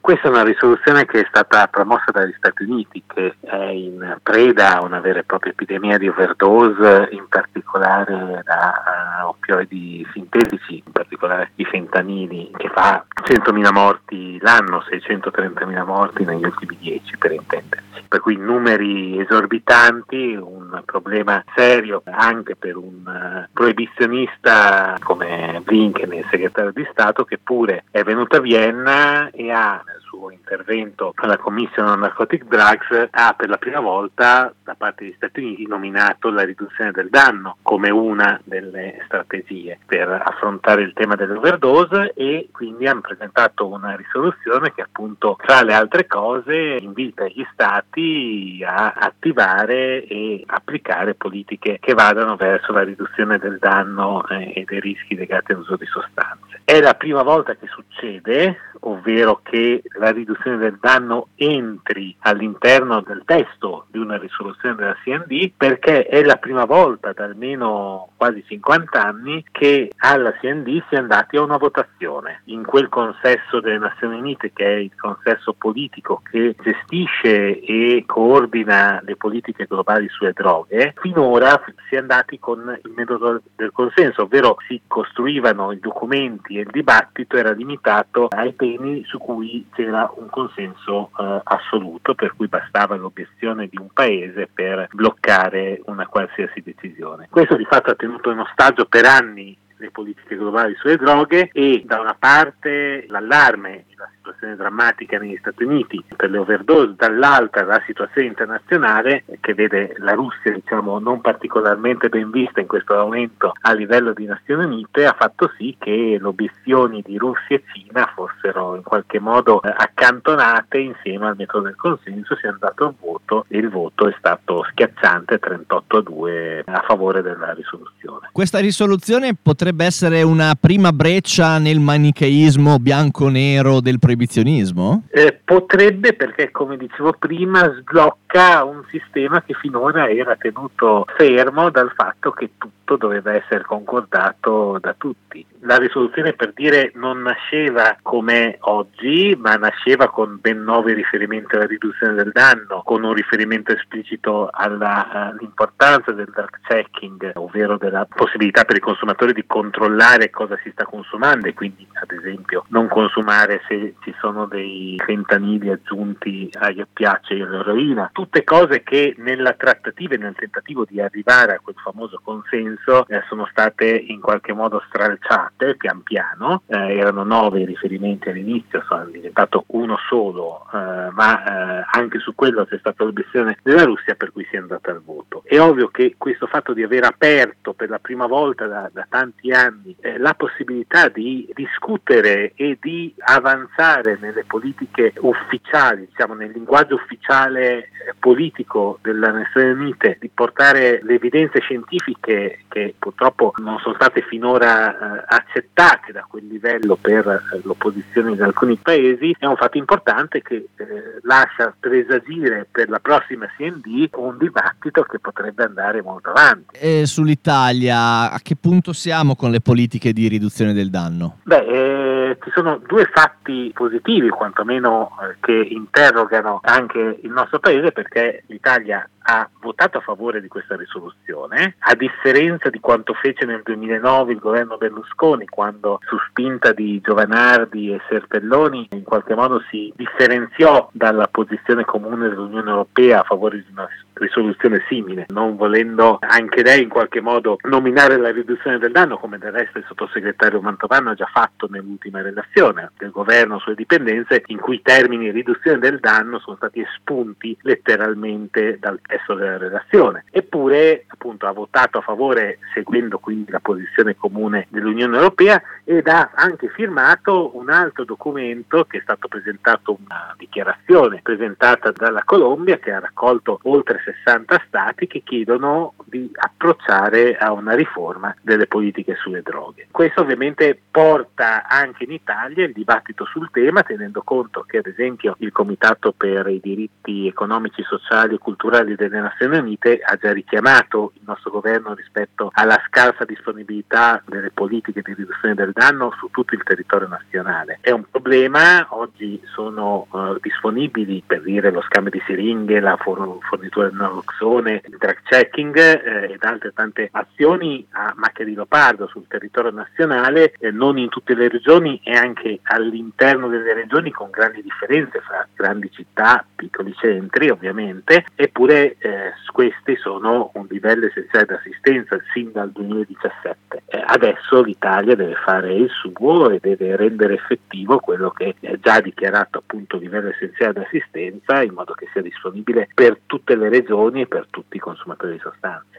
Questa è una risoluzione che è stata promossa dagli Stati Uniti, che è in preda a una vera e propria epidemia di overdose, in particolare da opioidi sintetici, in particolare i fentanili, che fa 100.000 morti l'anno, 630.000 morti negli ultimi 10 per intenderci. Per cui numeri esorbitanti, un problema serio anche per un proibizionista come Blinken, il segretario di Stato, che pure è venuto a Vienna e ha nel suo intervento alla Commission on Narcotic Drugs per la prima volta da parte degli Stati Uniti nominato la riduzione del danno come una delle strategie per affrontare il tema dell'overdose, e quindi hanno presentato una risoluzione che appunto tra le altre cose invita gli Stati a attivare e applicare politiche che vadano verso la riduzione del danno e dei rischi legati all'uso di sostanze. È la prima volta che succede, ovvero che la riduzione del danno entri all'interno del testo di una risoluzione della CND, perché è la prima volta da almeno quasi 50 anni che alla CND si è andati a una votazione. In quel consesso delle Nazioni Unite, che è il consesso politico che gestisce e coordina le politiche globali sulle droghe, finora si è andati con il metodo del consenso, ovvero si costruivano i documenti e il dibattito era limitato ai temi su cui c'era un consenso assoluto, per cui bastava l'obiezione di un paese per bloccare una qualsiasi decisione. Questo di fatto ha tenuto in ostaggio per anni le politiche globali sulle droghe, e da una parte l'allarme, la situazione drammatica negli Stati Uniti per le overdose, dall'altra la situazione internazionale che vede la Russia non particolarmente ben vista in questo momento a livello di Nazioni Unite, ha fatto sì che le obiezioni di Russia e Cina fossero in qualche modo accantonate insieme al metodo del consenso. Si è andato al voto e il voto è stato schiacciante, 38-2 a favore della risoluzione. Questa risoluzione potrebbe essere una prima breccia nel manicheismo bianco-nero del proibizionismo? Potrebbe, perché come dicevo prima sblocca un sistema che finora era tenuto fermo dal fatto che tutto doveva essere concordato da tutti. La risoluzione, per dire, non nasceva come oggi, ma nasceva con ben 9 riferimenti alla riduzione del danno, con un riferimento esplicito all'importanza del dark checking, ovvero della possibilità per i consumatori di controllare cosa si sta consumando e quindi ad esempio non consumare se ci sono dei fentanili aggiunti agli oppiacei e all'eroina. Tutte cose che nella trattativa e nel tentativo di arrivare a quel famoso consenso sono state in qualche modo stralciate pian piano. Erano 9 riferimenti all'inizio, sono diventato uno solo, ma anche su quello c'è stata l'obiezione della Russia, per cui si è andata al voto. È ovvio che questo fatto di aver aperto per la prima volta da tanti anni la possibilità di discutere e di avanzare nelle politiche ufficiali, nel linguaggio ufficiale politico delle Nazioni Unite, di portare le evidenze scientifiche che purtroppo non sono state finora accettate da quel livello per l'opposizione di alcuni paesi, è un fatto importante che lascia presagire per la prossima CND un dibattito che potrebbe andare molto avanti. E sull'Italia, a che punto siamo con le politiche di riduzione del danno? Ci sono 2 fatti positivi, quantomeno che interrogano anche il nostro paese, perché l'Italia ha votato a favore di questa risoluzione, a differenza di quanto fece nel 2009 il governo Berlusconi, quando su spinta di Giovanardi e Serpelloni in qualche modo si differenziò dalla posizione comune dell'Unione Europea a favore di una risoluzione simile, non volendo anche lei in qualche modo nominare la riduzione del danno, come del resto il sottosegretario Mantovano ha già fatto nell'ultima relazione del governo sulle dipendenze, in cui i termini riduzione del danno sono stati espunti letteralmente dal testo della relazione. Eppure appunto ha votato a favore, seguendo quindi la posizione comune dell'Unione Europea, ed ha anche firmato un altro documento che è stato presentato, una dichiarazione presentata dalla Colombia, che ha raccolto oltre 60 stati che chiedono di approcciare a una riforma delle politiche sulle droghe. Questo ovviamente porta anche in Italia il dibattito sul tema, tenendo conto che ad esempio il Comitato per i diritti economici, sociali e culturali delle Nazioni Unite ha già richiamato il nostro governo rispetto alla scarsa disponibilità delle politiche di riduzione del danno su tutto il territorio nazionale. È un problema, oggi sono disponibili, per dire, lo scambio di siringhe, la fornitura del naloxone, il drug checking ed altre tante azioni a macchia di leopardo sul territorio nazionale, non in tutte le regioni e anche all'interno delle regioni con grandi differenze fra grandi città, piccoli centri ovviamente, eppure questi sono un livello essenziale di assistenza sin dal 2017. Adesso l'Italia deve fare il suo e deve rendere effettivo quello che è già dichiarato appunto livello essenziale di assistenza, in modo che sia disponibile per tutte le regioni e per tutti i consumatori di sostanze.